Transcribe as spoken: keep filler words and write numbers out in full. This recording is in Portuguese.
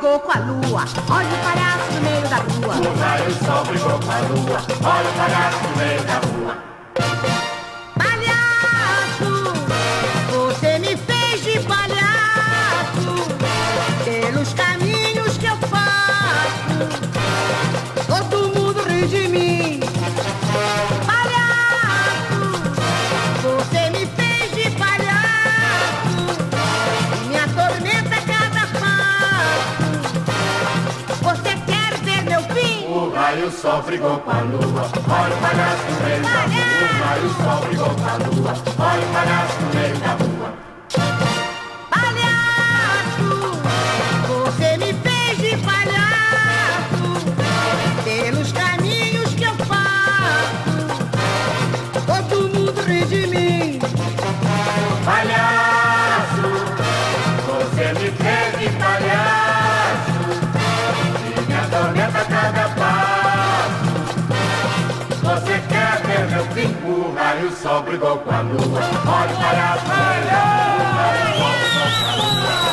brigou com a lua. Olha o palhaço no meio da rua. O raio sol brigou com a lua. Olha o palhaço no meio da rua. Palhaço, você me fez de palhaço. Pelos caminhos que eu faço, todo mundo ri de mim. Palhaço, você me fez de palhaço e me atormenta cada passo. Você quer ver meu fim? O raio sol brigou com a lua. Olha o palhaço no meio da rua. O raio sol brigou com a lua. Olha o palhaço no meio da rua. Palhaço, você me fez de palhaço. Pelos caminhos que eu faço, todo mundo ri de mim. Palhaço, você me fez de palhaço e me atormenta cada passo. Você quer ver meu fim? O raio sol brigou com a lua. Olha o palhaço, olha o raio sol brigou com a lua.